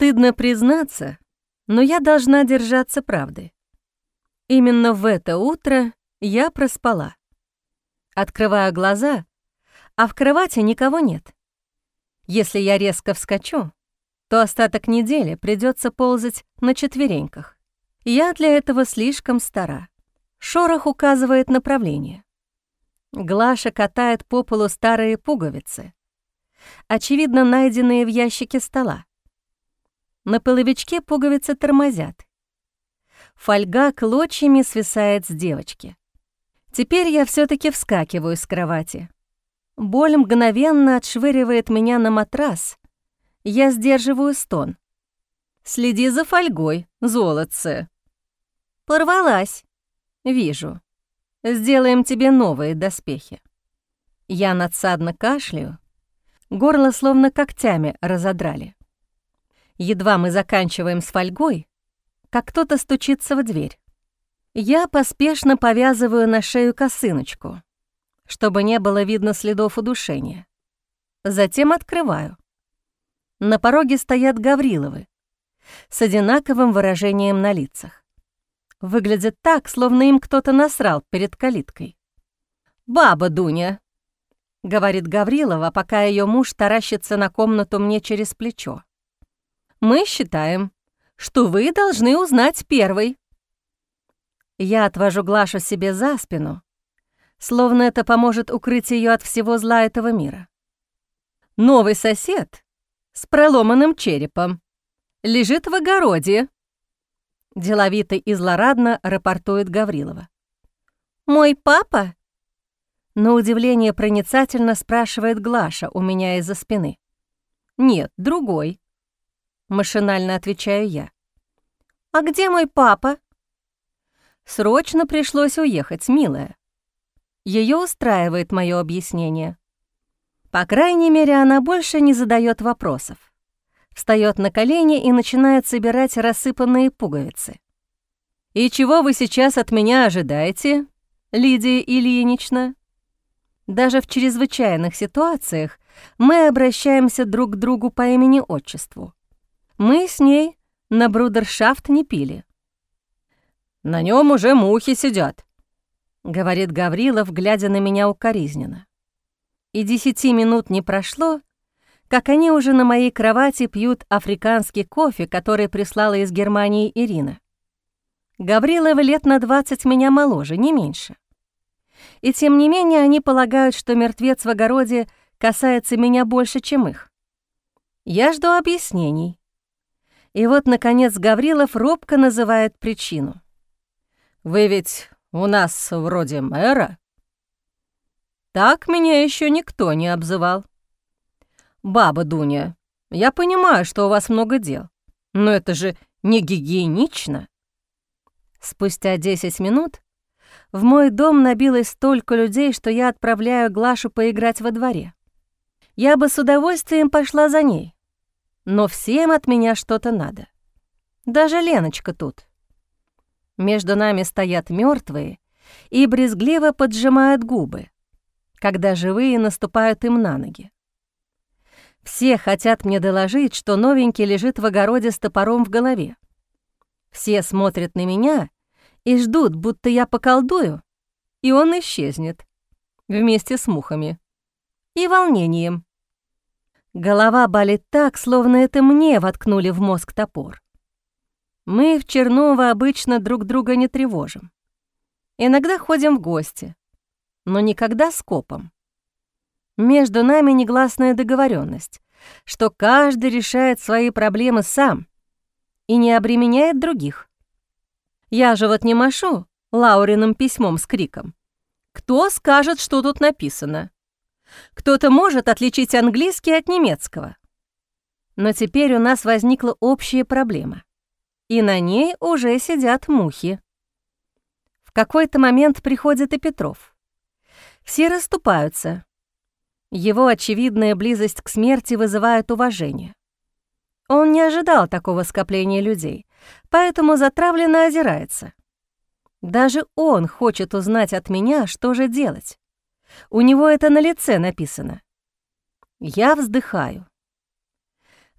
Стыдно признаться, но я должна держаться правды. Именно в это утро я проспала. Открываю глаза, а в кровати никого нет. Если я резко вскочу, то остаток недели придется ползать на четвереньках. Я для этого слишком стара. Шорох указывает направление. Глаша катает по полу старые пуговицы, очевидно, найденные в ящике стола. На половичке пуговицы тормозят. Фольга клочьями свисает с девочки. Теперь я все-таки вскакиваю с кровати. Боль мгновенно отшвыривает меня на матрас. Я сдерживаю стон. «Следи за фольгой, золотце». «Порвалась». «Вижу. Сделаем тебе новые доспехи». Я надсадно кашляю. Горло словно когтями разодрали. Едва мы заканчиваем с фольгой, как кто-то стучится в дверь. Я поспешно повязываю на шею косыночку, чтобы не было видно следов удушения. Затем открываю. На пороге стоят Гавриловы с одинаковым выражением на лицах. Выглядит так, словно им кто-то насрал перед калиткой. «Баба Дуня», — говорит Гаврилова, пока ее муж таращится на комнату мне через плечо. «Мы считаем, что вы должны узнать первой». Я отвожу Глашу себе за спину, словно это поможет укрыть ее от всего зла этого мира. «Новый сосед с проломанным черепом лежит в огороде», — деловито и злорадно рапортует Гаврилова. «Мой папа?» — на удивление проницательно спрашивает Глаша у меня из-за спины. «Нет, другой», — машинально отвечаю я. «А где мой папа?» «Срочно пришлось уехать, милая». Ее устраивает мое объяснение. По крайней мере, она больше не задает вопросов. Встает на колени и начинает собирать рассыпанные пуговицы. «И чего вы сейчас от меня ожидаете, Лидия Ильинична?» Даже в чрезвычайных ситуациях мы обращаемся друг к другу по имени-отчеству. Мы с ней на брудершафт не пили. «На нем уже мухи сидят», — говорит Гаврилов, глядя на меня укоризненно. И 10 минут не прошло, как они уже на моей кровати пьют африканский кофе, который прислала из Германии Ирина. Гавриловы лет на 20 меня моложе, не меньше. И тем не менее они полагают, что мертвец в огороде касается меня больше, чем их. Я жду объяснений. И вот, наконец, Гаврилов робко называет причину. «Вы ведь у нас вроде мэра?» «Так меня еще никто не обзывал». «Баба Дуня, я понимаю, что у вас много дел, но это же не гигиенично». Спустя 10 минут в мой дом набилось столько людей, что я отправляю Глашу поиграть во дворе. Я бы с удовольствием пошла за ней, но всем от меня что-то надо. Даже Леночка тут. Между нами стоят мертвые и брезгливо поджимают губы, когда живые наступают им на ноги. Все хотят мне доложить, что новенький лежит в огороде с топором в голове. Все смотрят на меня и ждут, будто я поколдую, и он исчезнет вместе с мухами и волнением. Голова болит так, словно это мне воткнули в мозг топор. Мы в Черново обычно друг друга не тревожим. Иногда ходим в гости, но никогда скопом. Между нами негласная договоренность, что каждый решает свои проблемы сам и не обременяет других. Я же вот не машу Лауриным письмом с криком: «Кто скажет, что тут написано?» Кто-то может отличить английский от немецкого. Но теперь у нас возникла общая проблема, и на ней уже сидят мухи. В какой-то момент приходит и Петров. Все расступаются. Его очевидная близость к смерти вызывает уважение. Он не ожидал такого скопления людей, поэтому затравленно озирается. Даже он хочет узнать от меня, что же делать. У него это на лице написано. Я вздыхаю.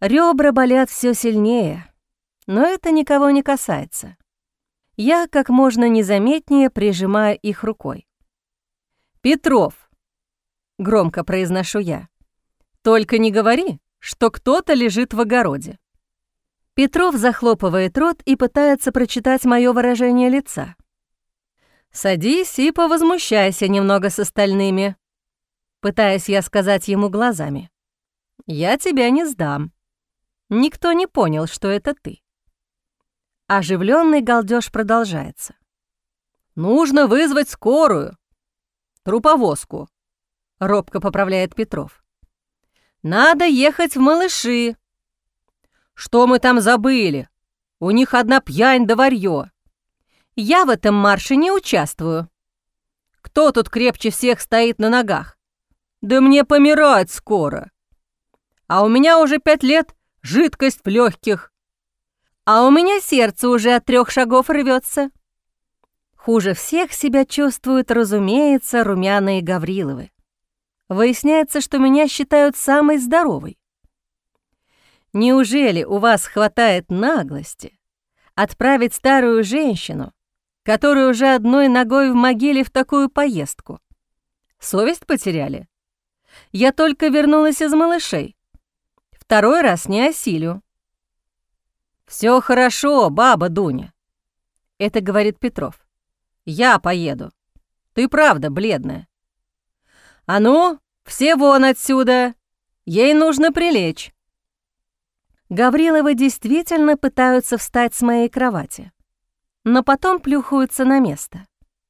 Ребра болят все сильнее, но это никого не касается. Я как можно незаметнее прижимаю их рукой. «Петров», — громко произношу я, — «только не говори, что кто-то лежит в огороде». Петров захлопывает рот и пытается прочитать мое выражение лица. «Садись и повозмущайся немного с остальными», — пытаюсь я сказать ему глазами. «Я тебя не сдам. Никто не понял, что это ты». Оживленный галдеж продолжается. «Нужно вызвать скорую. Труповозку», — робко поправляет Петров. «Надо ехать в Малыши». «Что мы там забыли? У них одна пьянь да варьё». «Я в этом марше не участвую». «Кто тут крепче всех стоит на ногах?» «Да мне помирать скоро». «А у меня уже 5 лет жидкость в легких». «А у меня сердце уже от 3 шагов рвется». Хуже всех себя чувствуют, разумеется, румяные Гавриловы. Выясняется, что меня считают самой здоровой. Неужели у вас хватает наглости отправить старую женщину, которая уже одной ногой в могиле, в такую поездку? Совесть потеряли? Я только вернулась из Малышей. 2 раз не осилю. «Все хорошо, баба Дуня», — это говорит Петров. «Я поеду. Ты правда бледная. А ну, все вон отсюда. Ей нужно прилечь». Гавриловы действительно пытаются встать с моей кровати, но потом плюхаются на место.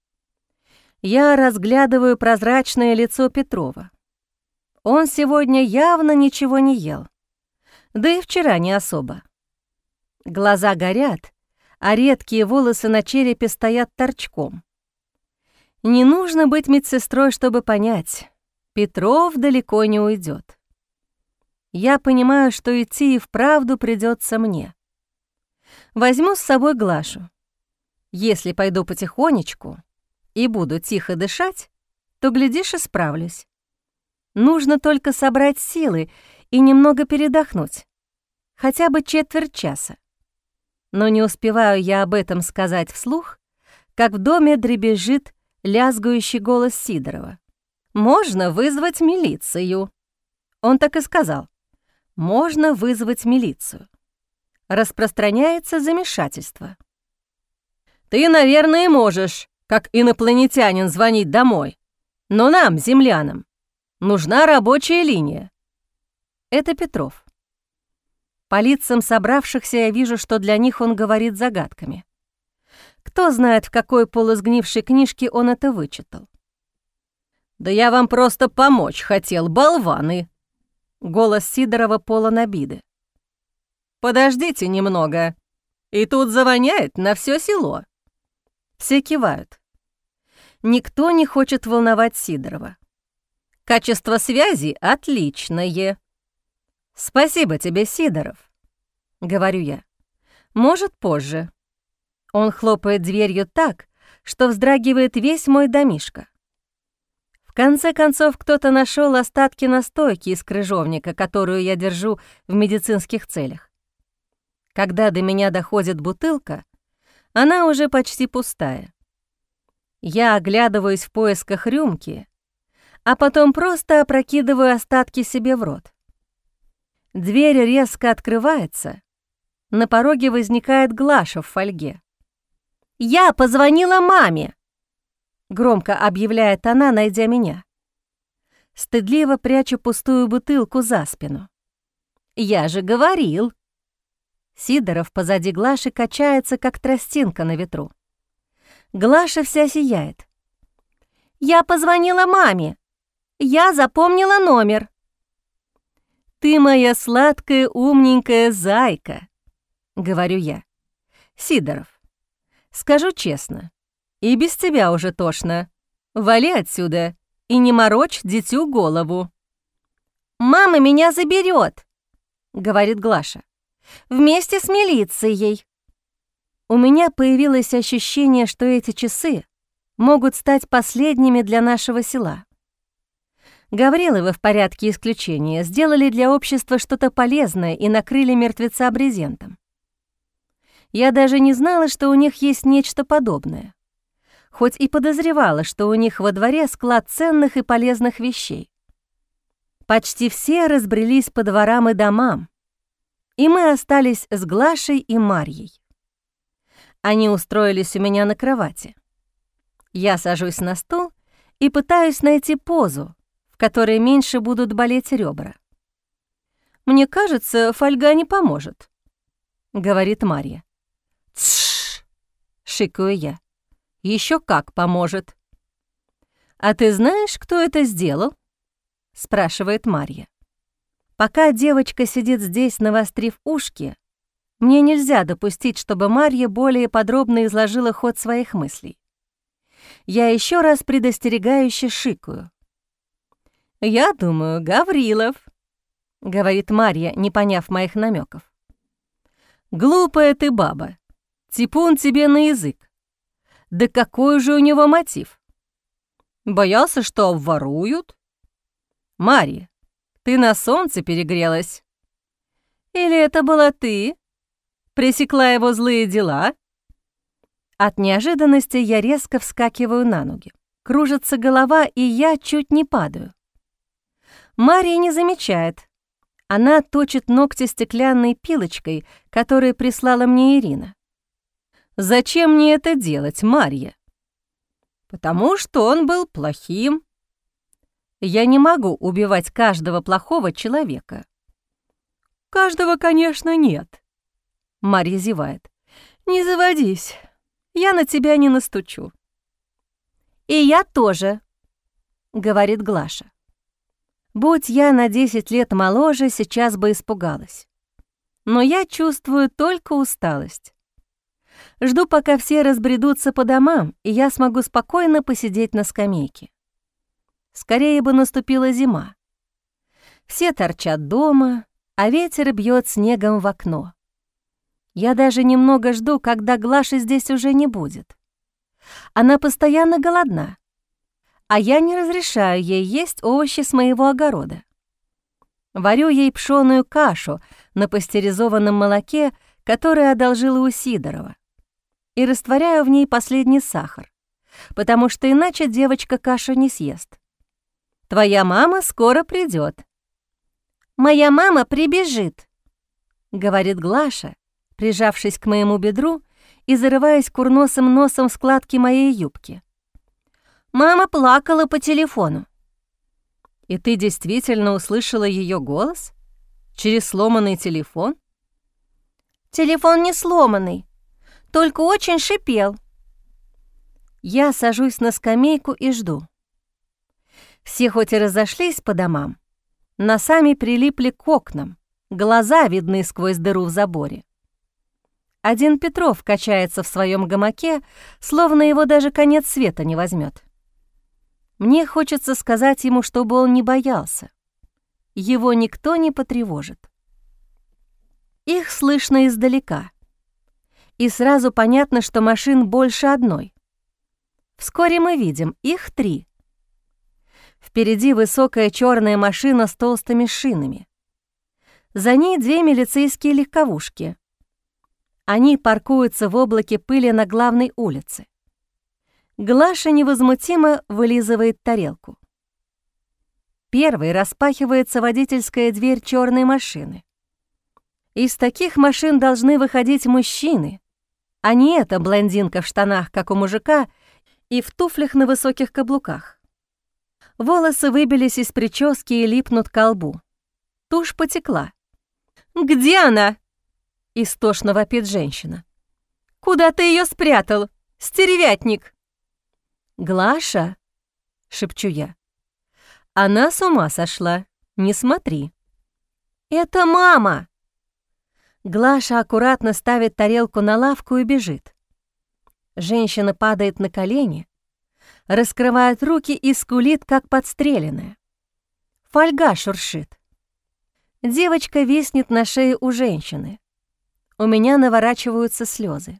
Я разглядываю прозрачное лицо Петрова. Он сегодня явно ничего не ел, да и вчера не особо. Глаза горят, а редкие волосы на черепе стоят торчком. Не нужно быть медсестрой, чтобы понять, Петров далеко не уйдет. Я понимаю, что идти и вправду придется мне. Возьму с собой Глашу. Если пойду потихонечку и буду тихо дышать, то, глядишь, и справлюсь. Нужно только собрать силы и немного передохнуть, хотя бы четверть часа. Но не успеваю я об этом сказать вслух, как в доме дребезжит лязгающий голос Сидорова. «Можно вызвать милицию». Он так и сказал. «Можно вызвать милицию». Распространяется замешательство. «Ты, наверное, можешь, как инопланетянин, звонить домой. Но нам, землянам, нужна рабочая линия». Это Петров. По лицам собравшихся я вижу, что для них он говорит загадками. Кто знает, в какой полусгнившей книжке он это вычитал. «Да я вам просто помочь хотел, болваны!» Голос Сидорова полон обиды. «Подождите немного, и тут завоняет на все село». Все кивают. Никто не хочет волновать Сидорова. «Качество связи отличное». «Спасибо тебе, Сидоров», — говорю я. «Может, позже». Он хлопает дверью так, что вздрагивает весь мой домишко. В конце концов, кто-то нашел остатки настойки из крыжовника, которую я держу в медицинских целях. Когда до меня доходит бутылка, она уже почти пустая. Я оглядываюсь в поисках рюмки, а потом просто опрокидываю остатки себе в рот. Дверь резко открывается. На пороге возникает Глаша в фольге. «Я позвонила маме!» — громко объявляет она, найдя меня. Стыдливо прячу пустую бутылку за спину. «Я же говорил!» Сидоров позади Глаши качается, как тростинка на ветру. Глаша вся сияет. «Я позвонила маме! Я запомнила номер!» «Ты моя сладкая, умненькая зайка!» — говорю я. «Сидоров, скажу честно, и без тебя уже тошно. Вали отсюда и не морочь дитю голову». «Мама меня заберет», — говорит Глаша, — «вместе с милицией». У меня появилось ощущение, что эти часы могут стать последними для нашего села. Гавриловы в порядке исключения сделали для общества что-то полезное и накрыли мертвеца брезентом. Я даже не знала, что у них есть нечто подобное, хоть и подозревала, что у них во дворе склад ценных и полезных вещей. Почти все разбрелись по дворам и домам, и мы остались с Глашей и Марьей. Они устроились у меня на кровати. Я сажусь на стул и пытаюсь найти позу, в которой меньше будут болеть ребра. «Мне кажется, фольга не поможет», — говорит Марья. «Тш!» — шикаю я. «Еще как поможет». «А ты знаешь, кто это сделал?» — спрашивает Марья. Пока девочка сидит здесь, навострив ушки, мне нельзя допустить, чтобы Марья более подробно изложила ход своих мыслей. Я еще раз предостерегающе шикаю. «Я думаю, Гаврилов», — говорит Марья, не поняв моих намеков. «Глупая ты баба, типун тебе на язык. Да какой же у него мотив? Боялся, что обворуют? Марья, ты на солнце перегрелась? Или это была ты? Пресекла его злые дела?» От неожиданности я резко вскакиваю на ноги. Кружится голова, и я чуть не падаю. Марья не замечает. Она точит ногти стеклянной пилочкой, которую прислала мне Ирина. «Зачем мне это делать, Марья?» «Потому что он был плохим. Я не могу убивать каждого плохого человека». «Каждого, конечно, нет», — Марья зевает. «Не заводись, я на тебя не настучу». «И я тоже», — говорит Глаша. Будь я на 10 лет моложе, сейчас бы испугалась. Но я чувствую только усталость. Жду, пока все разбредутся по домам, и я смогу спокойно посидеть на скамейке. Скорее бы наступила зима. Все торчат дома, а ветер бьет снегом в окно. Я даже немного жду, когда Глаши здесь уже не будет. Она постоянно голодна, а я не разрешаю ей есть овощи с моего огорода. Варю ей пшёную кашу на пастеризованном молоке, которое одолжила у Сидорова, и растворяю в ней последний сахар, потому что иначе девочка кашу не съест. «Твоя мама скоро придет». «Моя мама прибежит», — говорит Глаша, прижавшись к моему бедру и зарываясь курносым носом в складки моей юбки. «Мама плакала по телефону». «И ты действительно услышала ее голос? Через сломанный телефон?» «Телефон не сломанный, только очень шипел». Я сажусь на скамейку и жду. Все хоть и разошлись по домам, носами прилипли к окнам, глаза видны сквозь дыру в заборе. Один Петров качается в своем гамаке, словно его даже конец света не возьмет. Мне хочется сказать ему, чтобы он не боялся. Его никто не потревожит. Их слышно издалека. И сразу понятно, что машин больше одной. Вскоре мы видим, их 3. Впереди высокая черная машина с толстыми шинами. За ней 2 милицейские легковушки. Они паркуются в облаке пыли на главной улице. Глаша невозмутимо вылизывает тарелку. Первой распахивается водительская дверь черной машины. Из таких машин должны выходить мужчины, а не эта блондинка в штанах, как у мужика, и в туфлях на высоких каблуках. Волосы выбились из прически и липнут к лбу. Тушь потекла. «Где она?» — истошно вопит женщина. «Куда ты ее спрятал, стервятник?» «Глаша», — шепчу я. «Она с ума сошла, не смотри». «Это мама!» Глаша аккуратно ставит тарелку на лавку и бежит. Женщина падает на колени, раскрывает руки и скулит, как подстреленная. Фольга шуршит. Девочка виснет на шее у женщины. У меня наворачиваются слезы.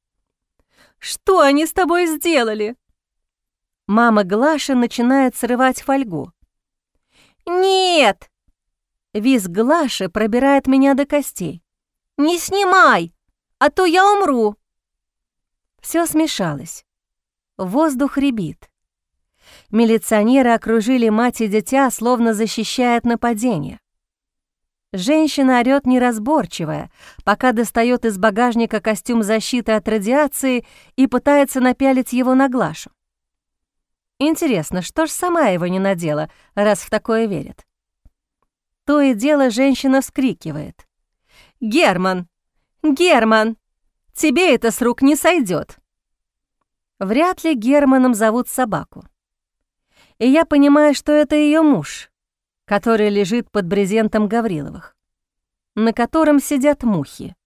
«Что они с тобой сделали?» Мама Глаши начинает срывать фольгу. «Нет!» Визг Глаши пробирает меня до костей. «Не снимай, а то я умру!» Все смешалось. Воздух рябит. Милиционеры окружили мать и дитя, словно защищая от нападения. Женщина орёт неразборчивая, пока достает из багажника костюм защиты от радиации и пытается напялить его на Глашу. Интересно, что ж сама его не надела, раз в такое верит? То и дело женщина вскрикивает. «Герман! Герман! Тебе это с рук не сойдет!» Вряд ли Германом зовут собаку. И я понимаю, что это ее муж, который лежит под брезентом Гавриловых, на котором сидят мухи.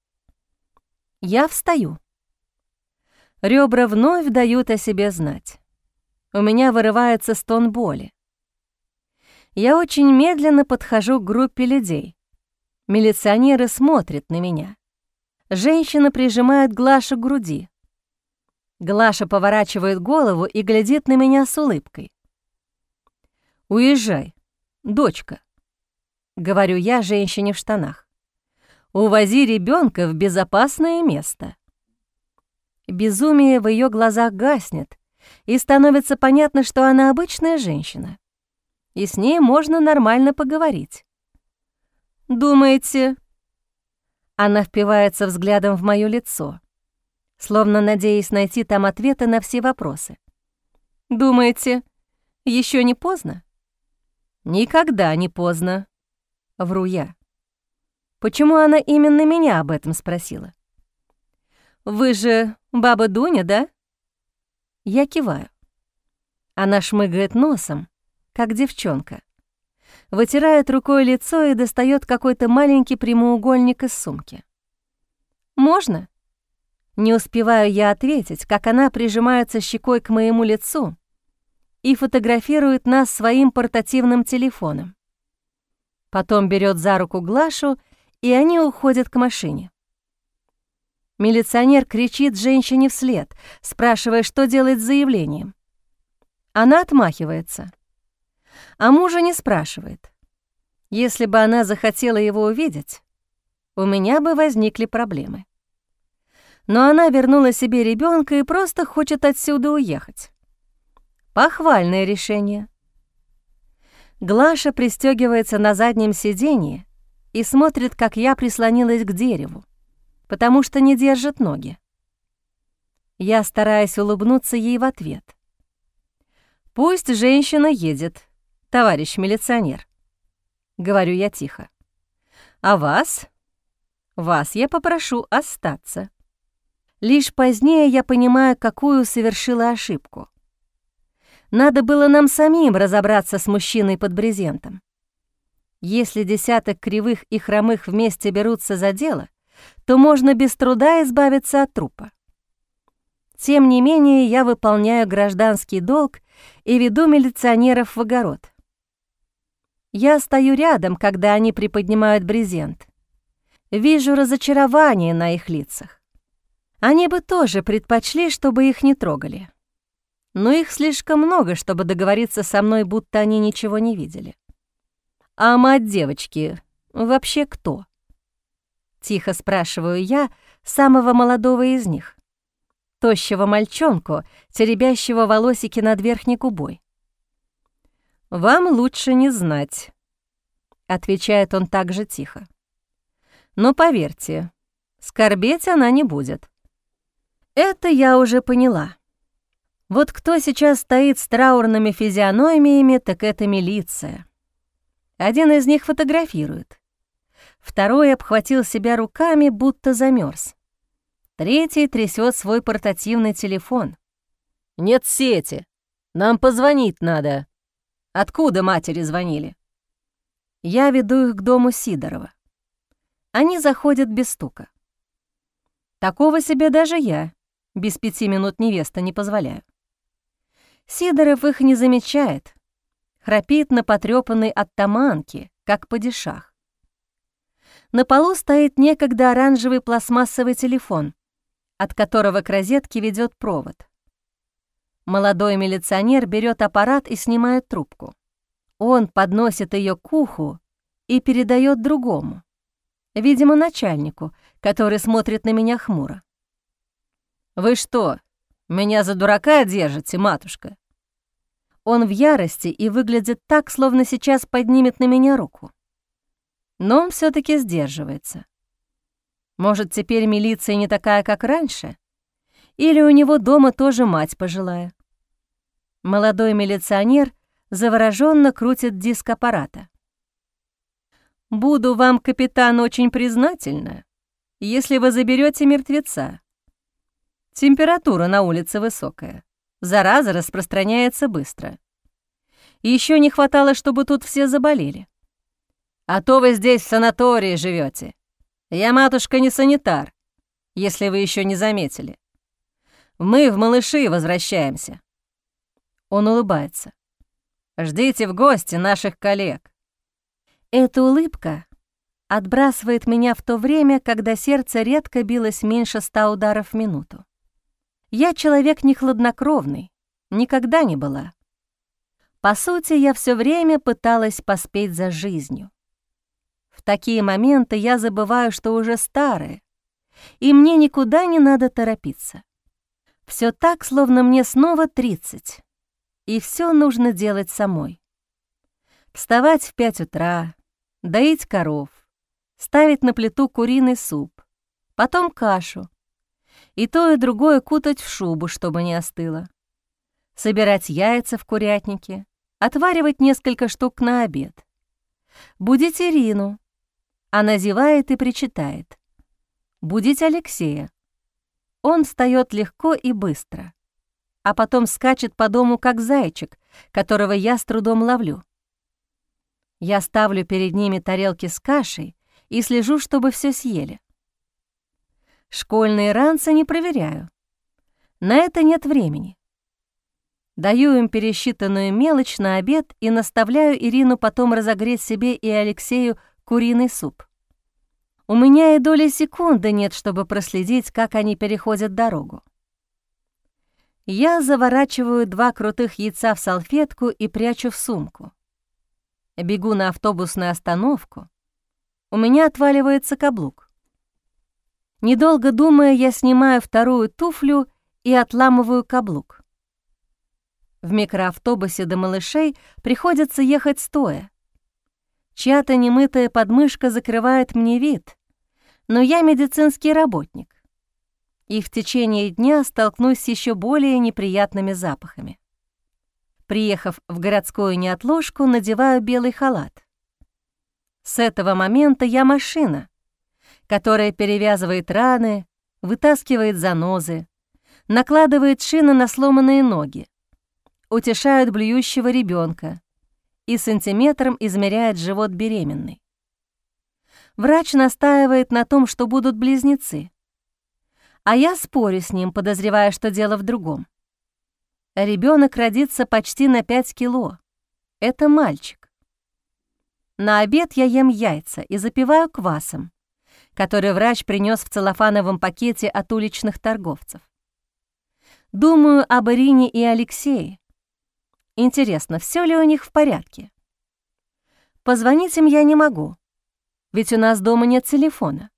Я встаю. Ребра вновь дают о себе знать. У меня вырывается стон боли. Я очень медленно подхожу к группе людей. Милиционеры смотрят на меня. Женщина прижимает Глашу к груди. Глаша поворачивает голову и глядит на меня с улыбкой. «Уезжай, дочка», — говорю я женщине в штанах. «Увози ребенка в безопасное место». Безумие в ее глазах гаснет, и становится понятно, что она обычная женщина, и с ней можно нормально поговорить. «Думаете...» Она впивается взглядом в моё лицо, словно надеясь найти там ответы на все вопросы. «Думаете, еще не поздно?» «Никогда не поздно», — вру я. Почему она именно меня об этом спросила? «Вы же баба Дуня, да?» Я киваю. Она шмыгает носом, как девчонка, вытирает рукой лицо и достает какой-то маленький прямоугольник из сумки. «Можно?» Не успеваю я ответить, как она прижимается щекой к моему лицу и фотографирует нас своим портативным телефоном. Потом берет за руку Глашу, и они уходят к машине. Милиционер кричит женщине вслед, спрашивая, что делать с заявлением. Она отмахивается. А мужа не спрашивает. Если бы она захотела его увидеть, у меня бы возникли проблемы. Но она вернула себе ребенка и просто хочет отсюда уехать. Похвальное решение. Глаша пристегивается на заднем сиденье и смотрит, как я прислонилась к дереву, потому что не держит ноги. Я стараюсь улыбнуться ей в ответ. «Пусть женщина едет, товарищ милиционер», — говорю я тихо. «А вас я попрошу остаться». Лишь позднее я понимаю, какую совершила ошибку. Надо было нам самим разобраться с мужчиной под брезентом. Если десяток кривых и хромых вместе берутся за дело, то можно без труда избавиться от трупа. Тем не менее, я выполняю гражданский долг и веду милиционеров в огород. Я стою рядом, когда они приподнимают брезент. Вижу разочарование на их лицах. Они бы тоже предпочли, чтобы их не трогали. Но их слишком много, чтобы договориться со мной, будто они ничего не видели. «А мать девочки вообще кто?» Тихо спрашиваю я самого молодого из них, тощего мальчонку, теребящего волосики над верхней губой. «Вам лучше не знать», — отвечает он также тихо. «Но поверьте, скорбеть она не будет». Это я уже поняла. Вот кто сейчас стоит с траурными физиономиями, так это милиция. Один из них фотографирует. Второй обхватил себя руками, будто замерз. Третий трясет свой портативный телефон. «Нет сети. Нам позвонить надо». «Откуда матери звонили?» Я веду их к дому Сидорова. Они заходят без стука. Такого себе даже я, без 5 минут невеста, не позволяю. Сидоров их не замечает, храпит на потрёпанной оттаманке, как падишах. На полу стоит некогда оранжевый пластмассовый телефон, от которого к розетке ведёт провод. Молодой милиционер берёт аппарат и снимает трубку. Он подносит ее к уху и передает другому, видимо, начальнику, который смотрит на меня хмуро. «Вы что, меня за дурака держите, матушка?» Он в ярости и выглядит так, словно сейчас поднимет на меня руку. Но он все таки сдерживается. Может, теперь милиция не такая, как раньше? Или у него дома тоже мать пожилая? Молодой милиционер завороженно крутит диск аппарата. «Буду вам, капитан, очень признательна, если вы заберете мертвеца. Температура на улице высокая, зараза распространяется быстро. Еще не хватало, чтобы тут все заболели. А то вы здесь в санатории живете. Я, матушка, не санитар, если вы еще не заметили. Мы в Малыши возвращаемся». Он улыбается. «Ждите в гости наших коллег». Эта улыбка отбрасывает меня в то время, когда сердце редко билось меньше 100 ударов в минуту. Я человек не хладнокровный, никогда не была. По сути, я все время пыталась поспеть за жизнью. В такие моменты я забываю, что уже старая, и мне никуда не надо торопиться. Все так, словно мне снова 30, и все нужно делать самой. Вставать в 5 утра, доить коров, ставить на плиту куриный суп, потом кашу, и то, и другое кутать в шубу, чтобы не остыло, собирать яйца в курятнике, отваривать несколько штук на обед, будить Ирину. Она зевает и причитает. Будить Алексея. Он встаёт легко и быстро, а потом скачет по дому, как зайчик, которого я с трудом ловлю. Я ставлю перед ними тарелки с кашей и слежу, чтобы все съели. Школьные ранцы не проверяю. На это нет времени. Даю им пересчитанную мелочь на обед и наставляю Ирину потом разогреть себе и Алексею куриный суп. У меня и доли секунды нет, чтобы проследить, как они переходят дорогу. Я заворачиваю 2 крутых яйца в салфетку и прячу в сумку. Бегу на автобусную остановку. У меня отваливается каблук. Недолго думая, я снимаю 2-ю туфлю и отламываю каблук. В микроавтобусе до Малышей приходится ехать стоя. Чья-то немытая подмышка закрывает мне вид, но я медицинский работник, и в течение дня столкнусь с еще более неприятными запахами. Приехав в городскую неотложку, надеваю белый халат. С этого момента я машина, которая перевязывает раны, вытаскивает занозы, накладывает шины на сломанные ноги, утешает блюющего ребенка и сантиметром измеряет живот беременной. Врач настаивает на том, что будут близнецы, а я спорю с ним, подозревая, что дело в другом. Ребенок родится почти на 5 кило. Это мальчик. На обед я ем яйца и запиваю квасом, который врач принес в целлофановом пакете от уличных торговцев. Думаю об Ирине и Алексее. Интересно, все ли у них в порядке? Позвонить им я не могу, ведь у нас дома нет телефона.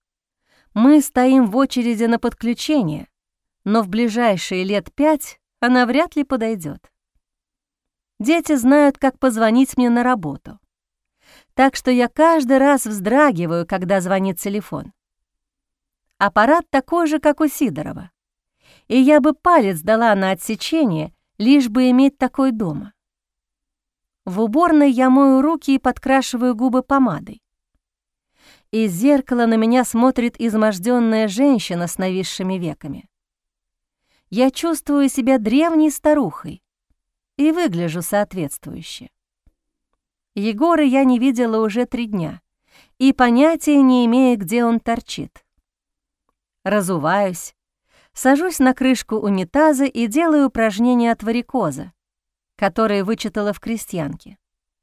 Мы стоим в очереди на подключение, но в ближайшие лет 5 она вряд ли подойдет. Дети знают, как позвонить мне на работу, так что я каждый раз вздрагиваю, когда звонит телефон. Аппарат такой же, как у Сидорова, и я бы палец дала на отсечение, лишь бы иметь такой дома. В уборной я мою руки и подкрашиваю губы помадой. Из зеркала на меня смотрит измождённая женщина с нависшими веками. Я чувствую себя древней старухой и выгляжу соответствующе. Егора я не видела уже 3 дня и понятия не имею, где он торчит. Разуваюсь, сажусь на крышку унитаза и делаю упражнения от варикоза, которые вычитала в крестьянке.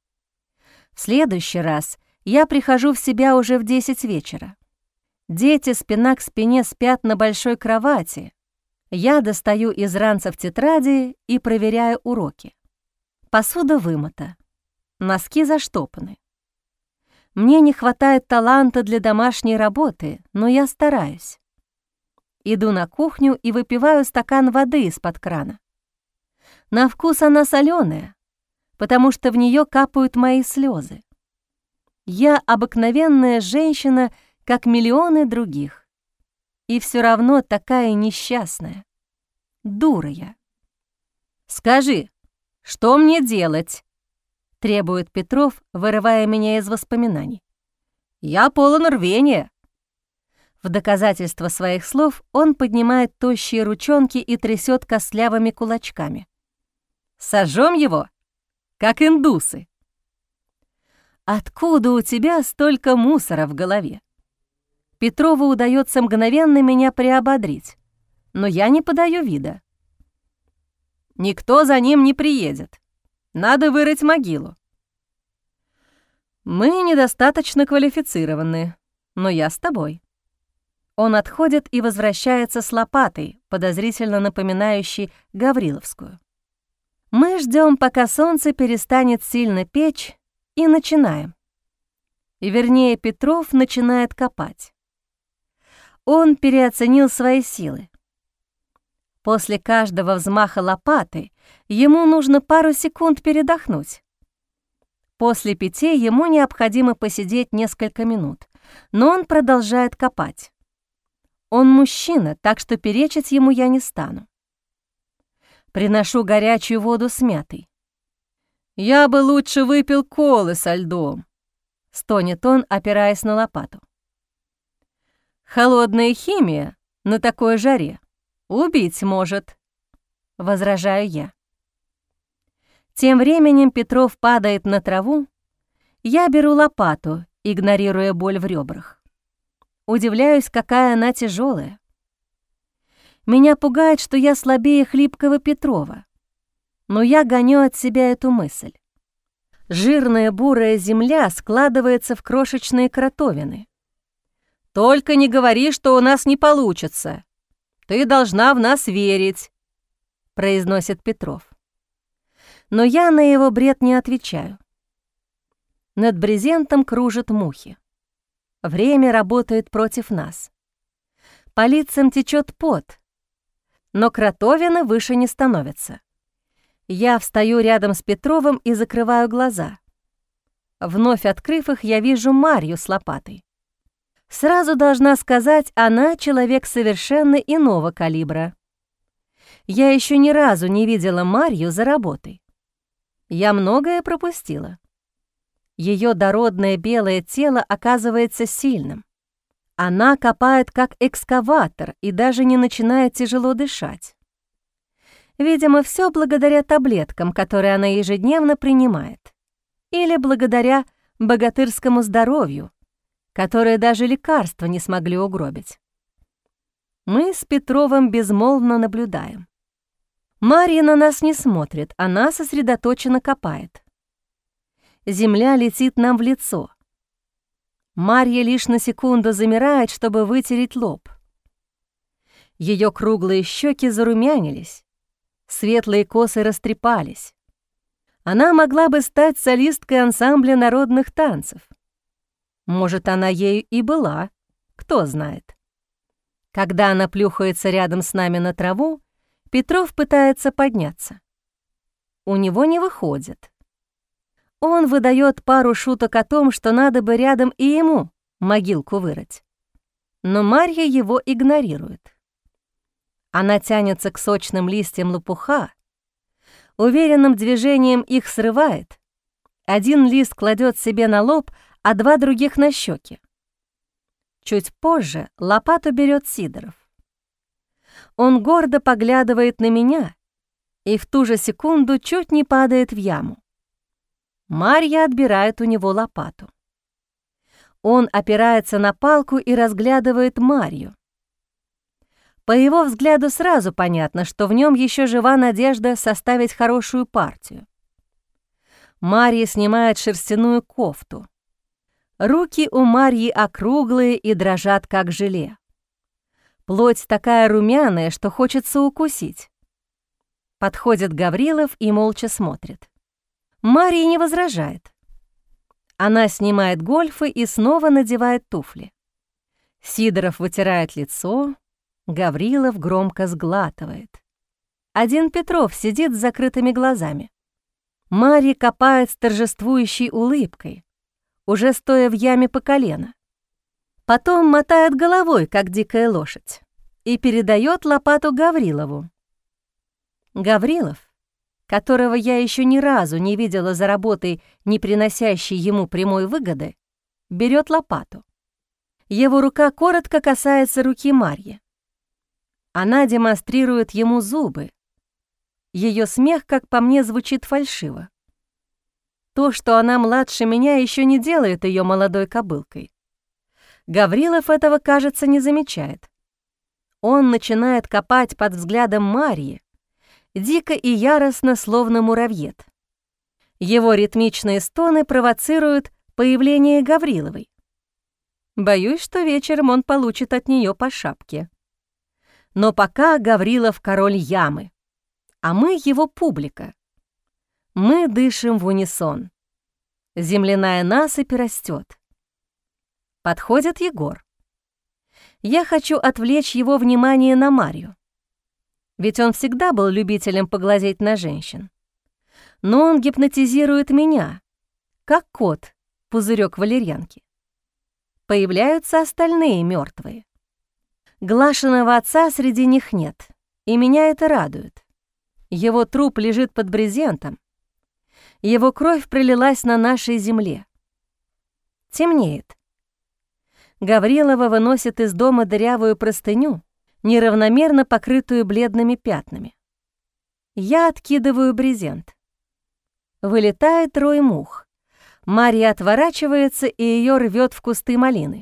В следующий раз я прихожу в себя уже в 10 вечера. Дети спина к спине спят на большой кровати. Я достаю из ранцев тетради и проверяю уроки. Посуда вымыта. носки заштопаны. Мне не хватает таланта для домашней работы, но я стараюсь. Иду на кухню и выпиваю стакан воды из-под крана. На вкус она солёная, потому что в неё капают мои слёзы. Я обыкновенная женщина, как миллионы других. И всё равно такая несчастная. Дура я. «Скажи, что мне делать?» — требует Петров, вырывая меня из воспоминаний. «Я полон рвения». В доказательство своих слов он поднимает тощие ручонки и трясет костлявыми кулачками. «Сожжем его, как индусы». «Откуда у тебя столько мусора в голове?» Петрову удается мгновенно меня приободрить, но я не подаю вида. «Никто за ним не приедет. Надо вырыть могилу». «Мы недостаточно квалифицированы, но я с тобой». Он отходит и возвращается с лопатой, подозрительно напоминающей Гавриловскую. Мы ждем, пока солнце перестанет сильно печь, и начинаем. Вернее, Петров начинает копать. Он переоценил свои силы. После каждого взмаха лопаты ему нужно пару секунд передохнуть. После 5 ему необходимо посидеть несколько минут, но он продолжает копать. Он мужчина, так что перечить ему я не стану. Приношу горячую воду с мятой. «Я бы лучше выпил колы со льдом», — стонет он, опираясь на лопату. «Холодная химия на такой жаре убить может», — возражаю я. Тем временем Петров падает на траву. Я беру лопату, игнорируя боль в ребрах. Удивляюсь, какая она тяжелая. Меня пугает, что я слабее хлипкого Петрова, но я гоню от себя эту мысль. Жирная бурая земля складывается в крошечные кротовины. «Только не говори, что у нас не получится. Ты должна в нас верить», — произносит Петров. Но я на его бред не отвечаю. Над брезентом кружат мухи. Время работает против нас. По лицам течет пот, но кротовины выше не становятся. Я встаю рядом с Петровым и закрываю глаза. Вновь открыв их, я вижу Марью с лопатой. Сразу должна сказать, она человек совершенно иного калибра. Я еще ни разу не видела Марью за работой. Я многое пропустила. Ее дородное белое тело оказывается сильным. Она копает как экскаватор и даже не начинает тяжело дышать. Видимо, все благодаря таблеткам, которые она ежедневно принимает. Или благодаря богатырскому здоровью, которое даже лекарства не смогли угробить. Мы с Петровым безмолвно наблюдаем. Марья на нас не смотрит, она сосредоточенно копает. Земля летит нам в лицо. Марья лишь на секунду замирает, чтобы вытереть лоб. Ее круглые щеки зарумянились, светлые косы растрепались. Она могла бы стать солисткой ансамбля народных танцев. Может, она ею и была, кто знает. Когда она плюхается рядом с нами на траву, Петров пытается подняться. У него не выходит. Он выдает пару шуток о том, что надо бы рядом и ему могилку вырыть. Но Марья его игнорирует. Она тянется к сочным листьям лопуха, уверенным движением их срывает. Один лист кладет себе на лоб, а 2 других на щеки. Чуть позже лопату берет Сидоров. Он гордо поглядывает на меня и в ту же секунду чуть не падает в яму. Марья отбирает у него лопату. Он опирается на палку и разглядывает Марью. По его взгляду сразу понятно, что в нем еще жива надежда составить хорошую партию. Марья снимает шерстяную кофту. Руки у Марьи округлые и дрожат, как желе. Плоть такая румяная, что хочется укусить. Подходит Гаврилов и молча смотрит. Мария не возражает. Она снимает гольфы и снова надевает туфли. Сидоров вытирает лицо, Гаврилов громко сглатывает. Один Петров сидит с закрытыми глазами. Марья копает с торжествующей улыбкой, уже стоя в яме по колено. Потом мотает головой, как дикая лошадь, и передает лопату Гаврилову. Гаврилов, которого я еще ни разу не видела за работой, не приносящей ему прямой выгоды, берет лопату. Его рука коротко касается руки Марьи. Она демонстрирует ему зубы. Ее смех, как по мне, звучит фальшиво. То, что она младше меня, еще не делает ее молодой кобылкой. Гаврилов этого, кажется, не замечает. Он начинает копать под взглядом Марьи, дико и яростно, словно муравьед. Его ритмичные стоны провоцируют появление Гавриловой. Боюсь, что вечером он получит от нее по шапке. Но пока Гаврилов король ямы, а мы его публика. Мы дышим в унисон. Земляная насыпь растет. Подходит Егор. Я хочу отвлечь его внимание на Марью. Ведь он всегда был любителем поглазеть на женщин. Но он гипнотизирует меня, как кот, пузырек валерьянки. Появляются остальные мертвые. Глашиного отца среди них нет, и меня это радует. Его труп лежит под брезентом. Его кровь пролилась на нашей земле. Темнеет. Гаврилова выносит из дома дырявую простыню, неравномерно покрытую бледными пятнами. Я откидываю брезент. Вылетает рой мух. Марья отворачивается, и ее рвет в кусты малины.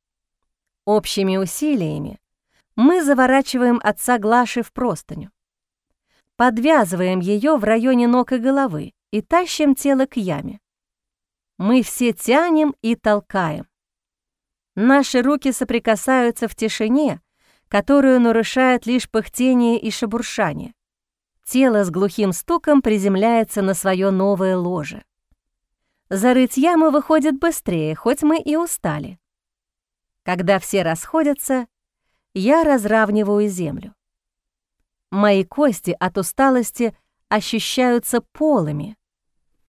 Общими усилиями мы заворачиваем отца Глаши в простыню. Подвязываем ее в районе ног и головы и тащим тело к яме. Мы все тянем и толкаем. Наши руки соприкасаются в тишине, которую нарушает лишь пыхтение и шебуршание. Тело с глухим стуком приземляется на свое новое ложе. Зарыть яму выходит быстрее, хоть мы и устали. Когда все расходятся, я разравниваю землю. Мои кости от усталости ощущаются полыми.